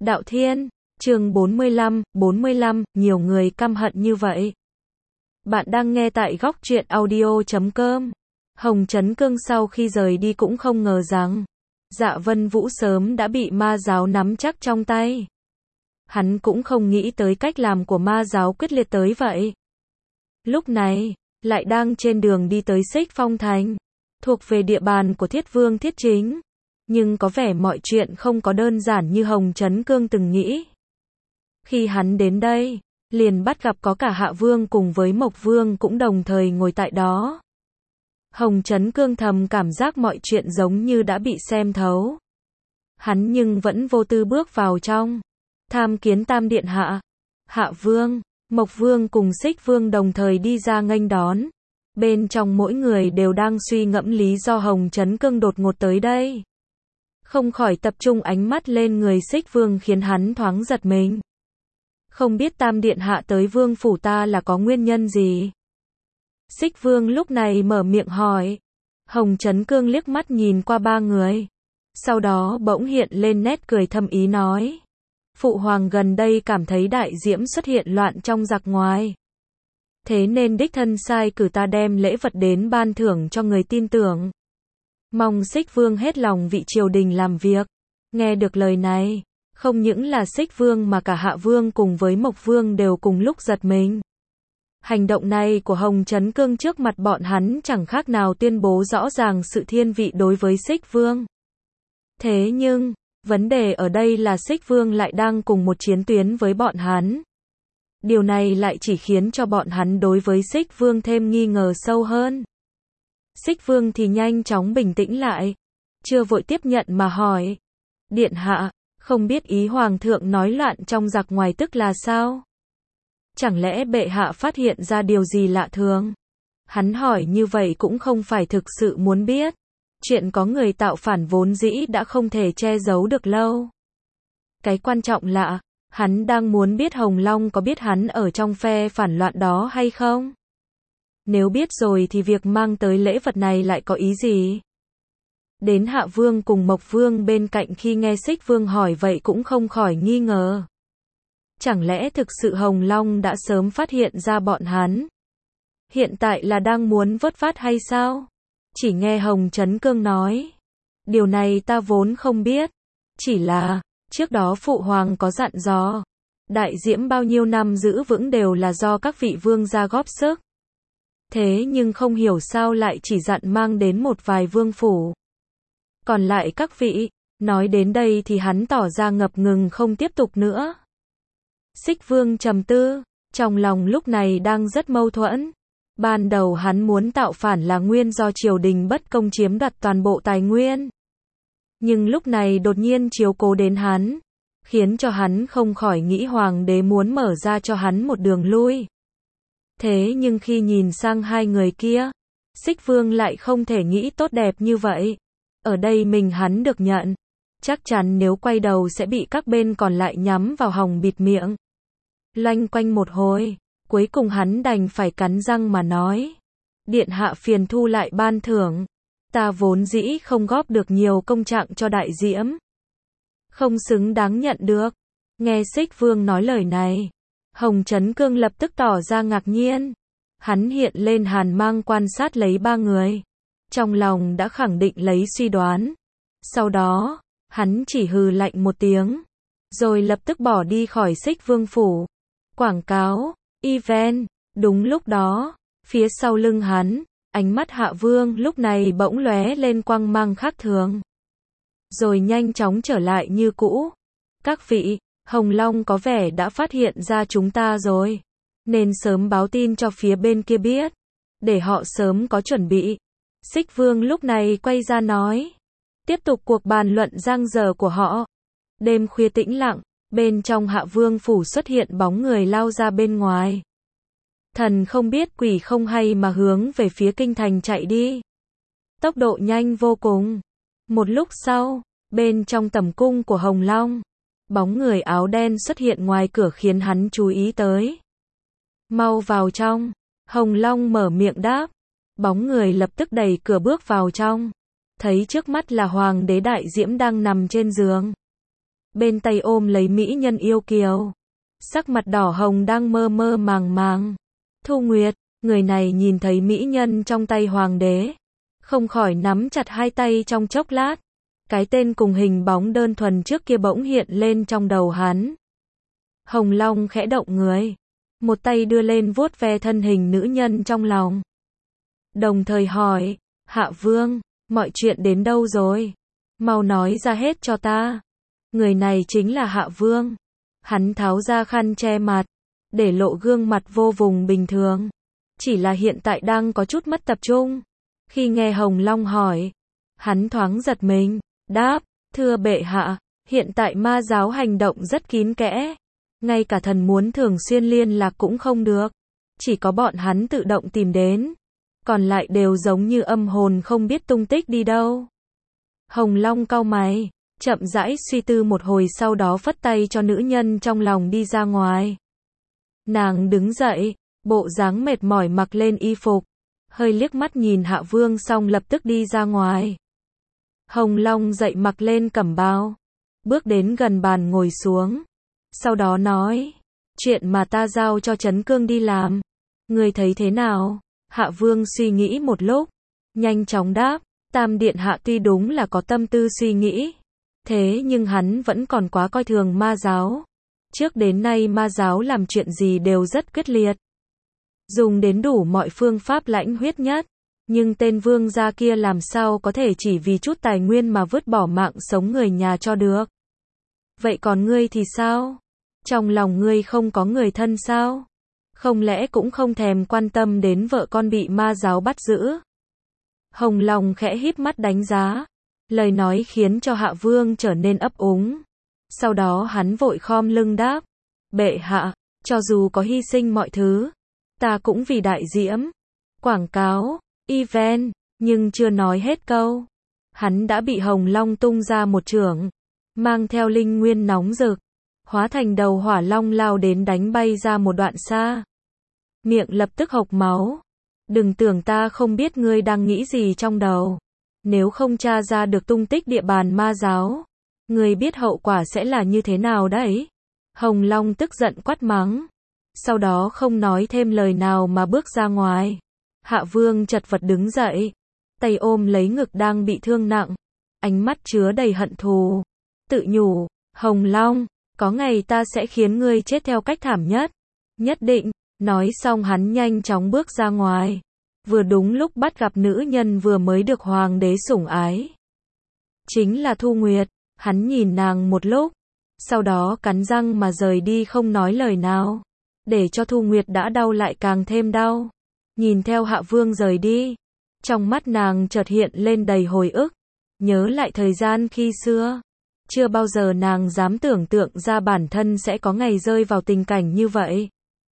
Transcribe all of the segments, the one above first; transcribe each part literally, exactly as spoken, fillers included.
Đạo Thiên, chương bốn mươi lăm, bốn mươi lăm, nhiều người căm hận như vậy. Bạn đang nghe tại góc truyện audio chấm com. Hồng Chấn Cương sau khi rời đi cũng không ngờ rằng, Dạ Vân Vũ sớm đã bị ma giáo nắm chắc trong tay. Hắn cũng không nghĩ tới cách làm của ma giáo quyết liệt tới vậy. Lúc này, lại đang trên đường đi tới Xích Phong Thành, thuộc về địa bàn của Thiết Vương Thiết Chính. Nhưng có vẻ mọi chuyện không có đơn giản như Hồng Chấn Cương từng nghĩ. Khi hắn đến đây, liền bắt gặp có cả Hạ Vương cùng với Mộc Vương cũng đồng thời ngồi tại đó. Hồng Chấn Cương thầm cảm giác mọi chuyện giống như đã bị xem thấu. Hắn nhưng vẫn vô tư bước vào trong, tham kiến Tam Điện Hạ. Hạ Vương, Mộc Vương cùng Xích Vương đồng thời đi ra nghênh đón. Bên trong mỗi người đều đang suy ngẫm lý do Hồng Chấn Cương đột ngột tới đây. Không khỏi tập trung ánh mắt lên người Xích Vương khiến hắn thoáng giật mình. Không biết Tam Điện Hạ tới vương phủ ta là có nguyên nhân gì? Xích Vương lúc này mở miệng hỏi. Hồng Chấn Cương liếc mắt nhìn qua ba người. Sau đó bỗng hiện lên nét cười thâm ý nói. Phụ hoàng gần đây cảm thấy đại diễm xuất hiện loạn trong giặc ngoài. Thế nên đích thân sai cử ta đem lễ vật đến ban thưởng cho người tin tưởng. Mong Xích Vương hết lòng vị triều đình làm việc. Nghe được lời này, không những là Xích Vương mà cả Hạ Vương cùng với Mộc Vương đều cùng lúc giật mình. Hành động này của Hồng Chấn Cương trước mặt bọn hắn chẳng khác nào tuyên bố rõ ràng sự thiên vị đối với Xích Vương. Thế nhưng, vấn đề ở đây là Xích Vương lại đang cùng một chiến tuyến với bọn hắn. Điều này lại chỉ khiến cho bọn hắn đối với Xích Vương thêm nghi ngờ sâu hơn. Xích Vương thì nhanh chóng bình tĩnh lại, chưa vội tiếp nhận mà hỏi. Điện hạ, không biết ý hoàng thượng nói loạn trong giặc ngoài tức là sao? Chẳng lẽ bệ hạ phát hiện ra điều gì lạ thường? Hắn hỏi như vậy cũng không phải thực sự muốn biết. Chuyện có người tạo phản vốn dĩ đã không thể che giấu được lâu. Cái quan trọng là, hắn đang muốn biết Hồng Long có biết hắn ở trong phe phản loạn đó hay không? Nếu biết rồi thì việc mang tới lễ vật này lại có ý gì? Đến Hạ Vương cùng Mộc Vương bên cạnh khi nghe Xích Vương hỏi vậy cũng không khỏi nghi ngờ. Chẳng lẽ thực sự Hồng Long đã sớm phát hiện ra bọn hắn? Hiện tại là đang muốn vớt vát hay sao? Chỉ nghe Hồng Chấn Cương nói. Điều này ta vốn không biết. Chỉ là, trước đó Phụ Hoàng có dặn dò. Đại diễm bao nhiêu năm giữ vững đều là do các vị vương gia góp sức. Thế nhưng không hiểu sao lại chỉ dặn mang đến một vài vương phủ. Còn lại các vị, nói đến đây thì hắn tỏ ra ngập ngừng không tiếp tục nữa. Xích Vương trầm tư, trong lòng lúc này đang rất mâu thuẫn. Ban đầu hắn muốn tạo phản là nguyên do triều đình bất công chiếm đoạt toàn bộ tài nguyên. Nhưng lúc này đột nhiên chiếu cố đến hắn, khiến cho hắn không khỏi nghĩ hoàng đế muốn mở ra cho hắn một đường lui. Thế nhưng khi nhìn sang hai người kia, Xích Vương lại không thể nghĩ tốt đẹp như vậy. Ở đây mình hắn được nhận, chắc chắn nếu quay đầu sẽ bị các bên còn lại nhắm vào hòng bịt miệng. Loanh quanh một hồi, cuối cùng hắn đành phải cắn răng mà nói. Điện hạ phiền thu lại ban thưởng. Ta vốn dĩ không góp được nhiều công trạng cho đại diễm. Không xứng đáng nhận được. Nghe Xích Vương nói lời này, Hồng Chấn Cương lập tức tỏ ra ngạc nhiên. Hắn hiện lên hàn mang quan sát lấy ba người. Trong lòng đã khẳng định lấy suy đoán. Sau đó, hắn chỉ hừ lạnh một tiếng. Rồi lập tức bỏ đi khỏi Xích Vương phủ. Quảng cáo, event, đúng lúc đó, phía sau lưng hắn, ánh mắt Hạ Vương lúc này bỗng lóe lên quang mang khác thường. Rồi nhanh chóng trở lại như cũ. Các vị, Hồng Long có vẻ đã phát hiện ra chúng ta rồi. Nên sớm báo tin cho phía bên kia biết. Để họ sớm có chuẩn bị. Xích Vương lúc này quay ra nói. Tiếp tục cuộc bàn luận giang dở của họ. Đêm khuya tĩnh lặng, bên trong Hạ Vương phủ xuất hiện bóng người lao ra bên ngoài. Thần không biết quỷ không hay mà hướng về phía kinh thành chạy đi. Tốc độ nhanh vô cùng. Một lúc sau, bên trong tầm cung của Hồng Long, bóng người áo đen xuất hiện ngoài cửa khiến hắn chú ý tới. Mau vào trong, Hồng Long mở miệng đáp. Bóng người lập tức đẩy cửa bước vào trong. Thấy trước mắt là Hoàng đế Đại Diễm đang nằm trên giường. bên tay ôm lấy mỹ nhân yêu kiều. Sắc mặt đỏ hồng đang mơ mơ màng màng. Thu Nguyệt, người này nhìn thấy mỹ nhân trong tay hoàng đế, không khỏi nắm chặt hai tay trong chốc lát. Cái tên cùng hình bóng đơn thuần trước kia bỗng hiện lên trong đầu hắn. Hồng Long khẽ động người, một tay đưa lên vuốt ve thân hình nữ nhân trong lòng. Đồng thời hỏi, Hạ Vương, mọi chuyện đến đâu rồi? Mau nói ra hết cho ta. Người này chính là Hạ Vương. Hắn tháo ra khăn che mặt, để lộ gương mặt vô vùng bình thường. Chỉ là hiện tại đang có chút mất tập trung. Khi nghe Hồng Long hỏi, hắn thoáng giật mình, đáp, thưa bệ hạ, hiện tại ma giáo hành động rất kín kẽ. Ngay cả thần muốn thường xuyên liên lạc cũng không được. Chỉ có bọn hắn tự động tìm đến. Còn lại đều giống như âm hồn không biết tung tích đi đâu. Hồng Long cau mày, chậm rãi suy tư một hồi, sau đó phất tay cho nữ nhân trong lòng đi ra ngoài. Nàng đứng dậy, bộ dáng mệt mỏi mặc lên y phục, hơi liếc mắt nhìn Hạ Vương xong lập tức đi ra ngoài. Hồng Long dậy mặc lên cẩm bào, bước đến gần bàn ngồi xuống. Sau đó nói, chuyện mà ta giao cho Trấn Cương đi làm, ngươi thấy thế nào? Hạ Vương suy nghĩ một lúc, nhanh chóng đáp, Tam Điện Hạ tuy đúng là có tâm tư suy nghĩ, thế nhưng hắn vẫn còn quá coi thường ma giáo. Trước đến nay ma giáo làm chuyện gì đều rất quyết liệt, dùng đến đủ mọi phương pháp lãnh huyết nhất, nhưng tên vương gia kia làm sao có thể chỉ vì chút tài nguyên mà vứt bỏ mạng sống người nhà cho được. Vậy còn ngươi thì sao? Trong lòng ngươi không có người thân sao? Không lẽ cũng không thèm quan tâm đến vợ con bị ma giáo bắt giữ? Hồng Long khẽ híp mắt đánh giá, lời nói khiến cho Hạ Vương trở nên ấp úng. Sau đó hắn vội khom lưng đáp, bệ hạ, cho dù có hy sinh mọi thứ, ta cũng vì đại diễm, quảng cáo, event, nhưng chưa nói hết câu. Hắn đã bị Hồng Long tung ra một chưởng, mang theo linh nguyên nóng rực, hóa thành đầu hỏa long lao đến đánh bay ra một đoạn xa. Miệng lập tức hộc máu. Đừng tưởng ta không biết ngươi đang nghĩ gì trong đầu. Nếu không tra ra được tung tích địa bàn ma giáo, ngươi biết hậu quả sẽ là như thế nào đấy. Hồng Long tức giận quát mắng. Sau đó không nói thêm lời nào mà bước ra ngoài. Hạ Vương chật vật đứng dậy, tay ôm lấy ngực đang bị thương nặng, ánh mắt chứa đầy hận thù. Tự nhủ, Hồng Long, có ngày ta sẽ khiến ngươi chết theo cách thảm nhất. Nhất định. Nói xong hắn nhanh chóng bước ra ngoài. Vừa đúng lúc bắt gặp nữ nhân vừa mới được hoàng đế sủng ái. Chính là Thu Nguyệt. Hắn nhìn nàng một lúc, sau đó cắn răng mà rời đi không nói lời nào, để cho Thu Nguyệt đã đau lại càng thêm đau. Nhìn theo Hạ Vương rời đi, trong mắt nàng chợt hiện lên đầy hồi ức, nhớ lại thời gian khi xưa. Chưa bao giờ nàng dám tưởng tượng ra bản thân sẽ có ngày rơi vào tình cảnh như vậy.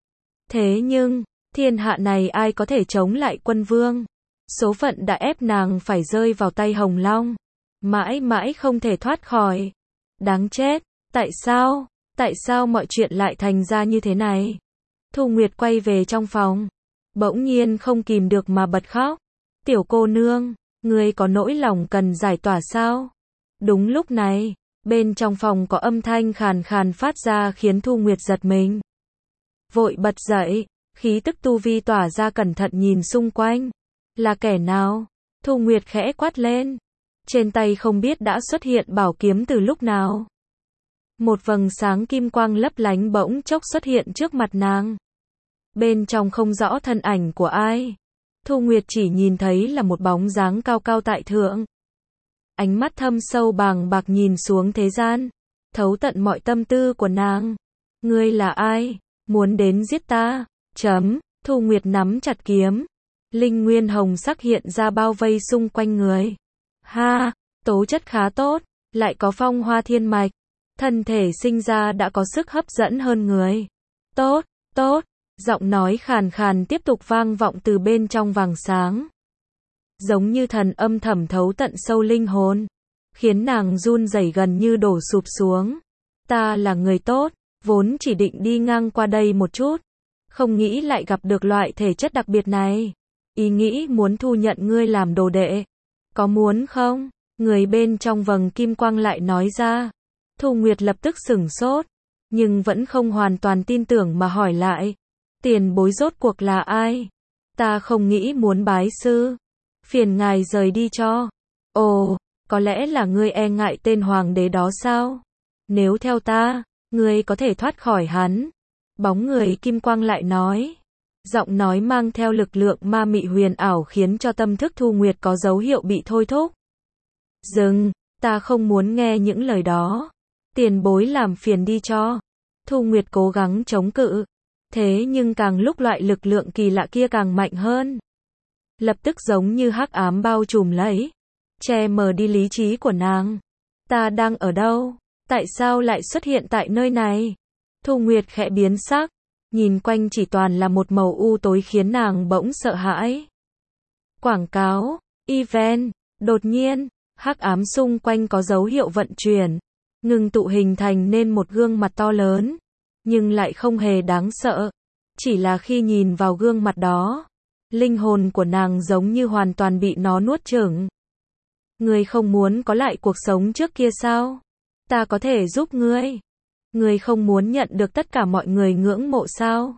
Thế nhưng, thiên hạ này ai có thể chống lại quân vương? Số phận đã ép nàng phải rơi vào tay Hồng Long, mãi mãi không thể thoát khỏi. Đáng chết, tại sao? Tại sao mọi chuyện lại thành ra như thế này? Thu Nguyệt quay về trong phòng, bỗng nhiên không kìm được mà bật khóc. Tiểu cô nương, ngươi có nỗi lòng cần giải tỏa sao? Đúng lúc này, bên trong phòng có âm thanh khàn khàn phát ra khiến Thu Nguyệt giật mình. Vội bật dậy, khí tức tu vi tỏa ra, cẩn thận nhìn xung quanh. Là kẻ nào? Thu Nguyệt khẽ quát lên. Trên tay không biết đã xuất hiện bảo kiếm từ lúc nào. Một vầng sáng kim quang lấp lánh bỗng chốc xuất hiện trước mặt nàng. Bên trong không rõ thân ảnh của ai. Thu Nguyệt chỉ nhìn thấy là một bóng dáng cao cao tại thượng. Ánh mắt thâm sâu bàng bạc nhìn xuống thế gian, thấu tận mọi tâm tư của nàng. Ngươi là ai? Muốn đến giết ta? Chấm. Thu Nguyệt nắm chặt kiếm. Linh nguyên hồng sắc hiện ra bao vây xung quanh người. Ha, tố chất khá tốt, lại có phong hoa thiên mạch. Thân thể sinh ra đã có sức hấp dẫn hơn người. Tốt, tốt. Giọng nói khàn khàn tiếp tục vang vọng từ bên trong vàng sáng. Giống như thần âm thẩm thấu tận sâu linh hồn, khiến nàng run rẩy gần như đổ sụp xuống. Ta là người tốt, vốn chỉ định đi ngang qua đây một chút, không nghĩ lại gặp được loại thể chất đặc biệt này. Ý nghĩ muốn thu nhận ngươi làm đồ đệ. Có muốn không? Người bên trong vầng kim quang lại nói ra. Thu Nguyệt lập tức sửng sốt, nhưng vẫn không hoàn toàn tin tưởng mà hỏi lại. Tiền bối rốt cuộc là ai? Ta không nghĩ muốn bái sư. Phiền ngài rời đi cho. Ồ, có lẽ là ngươi e ngại tên hoàng đế đó sao? Nếu theo ta, ngươi có thể thoát khỏi hắn. Bóng người kim quang lại nói. Giọng nói mang theo lực lượng ma mị huyền ảo khiến cho tâm thức Thu Nguyệt có dấu hiệu bị thôi thúc. Dừng, ta không muốn nghe những lời đó. Tiền bối làm phiền đi cho. Thu Nguyệt cố gắng chống cự. Thế nhưng càng lúc loại lực lượng kỳ lạ kia càng mạnh hơn. Lập tức giống như hắc ám bao trùm lấy, che mờ đi lý trí của nàng. Ta đang ở đâu? Tại sao lại xuất hiện tại nơi này? Thu Nguyệt khẽ biến sắc, nhìn quanh chỉ toàn là một màu u tối khiến nàng bỗng sợ hãi. Quảng cáo, event, đột nhiên, hắc ám xung quanh có dấu hiệu vận chuyển, ngừng tụ hình thành nên một gương mặt to lớn, nhưng lại không hề đáng sợ. Chỉ là khi nhìn vào gương mặt đó, linh hồn của nàng giống như hoàn toàn bị nó nuốt chửng. Ngươi không muốn có lại cuộc sống trước kia sao? Ta có thể giúp ngươi. Ngươi không muốn nhận được tất cả mọi người ngưỡng mộ sao?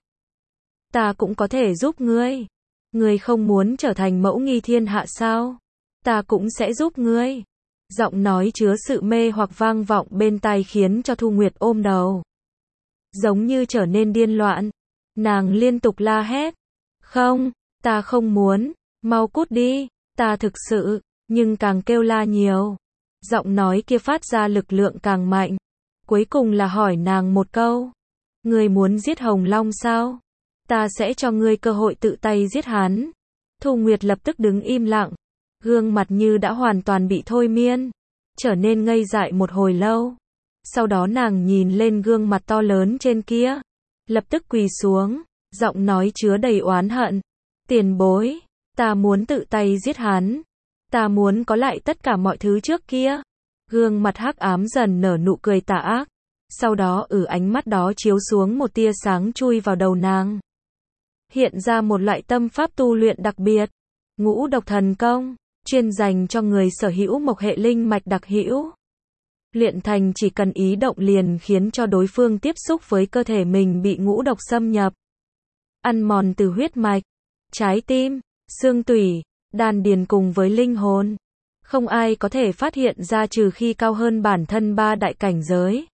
Ta cũng có thể giúp ngươi. Ngươi không muốn trở thành mẫu nghi thiên hạ sao? Ta cũng sẽ giúp ngươi. Giọng nói chứa sự mê hoặc vang vọng bên tai khiến cho Thu Nguyệt ôm đầu. Giống như trở nên điên loạn. Nàng liên tục la hét. Không, ta không muốn. Mau cút đi. Ta thực sự. Nhưng càng kêu la nhiều, giọng nói kia phát ra lực lượng càng mạnh. Cuối cùng là hỏi nàng một câu. Ngươi muốn giết Hồng Long sao? Ta sẽ cho ngươi cơ hội tự tay giết hắn. Thu Nguyệt lập tức đứng im lặng. Gương mặt như đã hoàn toàn bị thôi miên. Trở nên ngây dại một hồi lâu. Sau đó nàng nhìn lên gương mặt to lớn trên kia. Lập tức quỳ xuống. Giọng nói chứa đầy oán hận. Tiền bối. Ta muốn tự tay giết hắn. Ta muốn có lại tất cả mọi thứ trước kia. Gương mặt hắc ám dần nở nụ cười tà ác. Sau đó ở ánh mắt đó chiếu xuống một tia sáng chui vào đầu nàng. Hiện ra một loại tâm pháp tu luyện đặc biệt. Ngũ độc thần công. Chuyên dành cho người sở hữu mộc hệ linh mạch đặc hữu. Luyện thành chỉ cần ý động liền khiến cho đối phương tiếp xúc với cơ thể mình bị ngũ độc xâm nhập. Ăn mòn từ huyết mạch, trái tim, xương tủy, đan điền cùng với linh hồn. Không ai có thể phát hiện ra trừ khi cao hơn bản thân ba đại cảnh giới.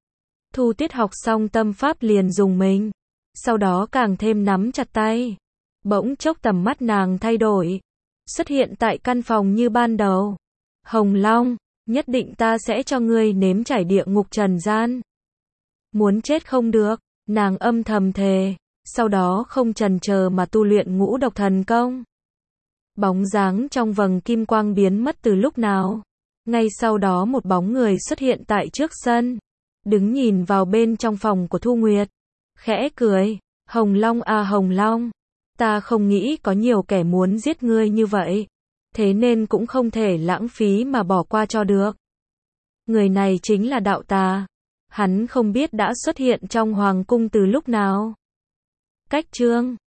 Thu Tuyết học xong tâm pháp liền dùng mình. Sau đó càng thêm nắm chặt tay. Bỗng chốc tầm mắt nàng thay đổi. Xuất hiện tại căn phòng như ban đầu. Hồng Long, nhất định ta sẽ cho ngươi nếm trải địa ngục trần gian. Muốn chết không được, nàng âm thầm thề. Sau đó không chần chờ mà tu luyện ngũ độc thần công. Bóng dáng trong vầng kim quang biến mất từ lúc nào. Ngay sau đó một bóng người xuất hiện tại trước sân. Đứng nhìn vào bên trong phòng của Thu Nguyệt. Khẽ cười. Hồng Long à Hồng Long. Ta không nghĩ có nhiều kẻ muốn giết ngươi như vậy. Thế nên cũng không thể lãng phí mà bỏ qua cho được. Người này chính là đạo tà. Hắn không biết đã xuất hiện trong hoàng cung từ lúc nào. Cách chương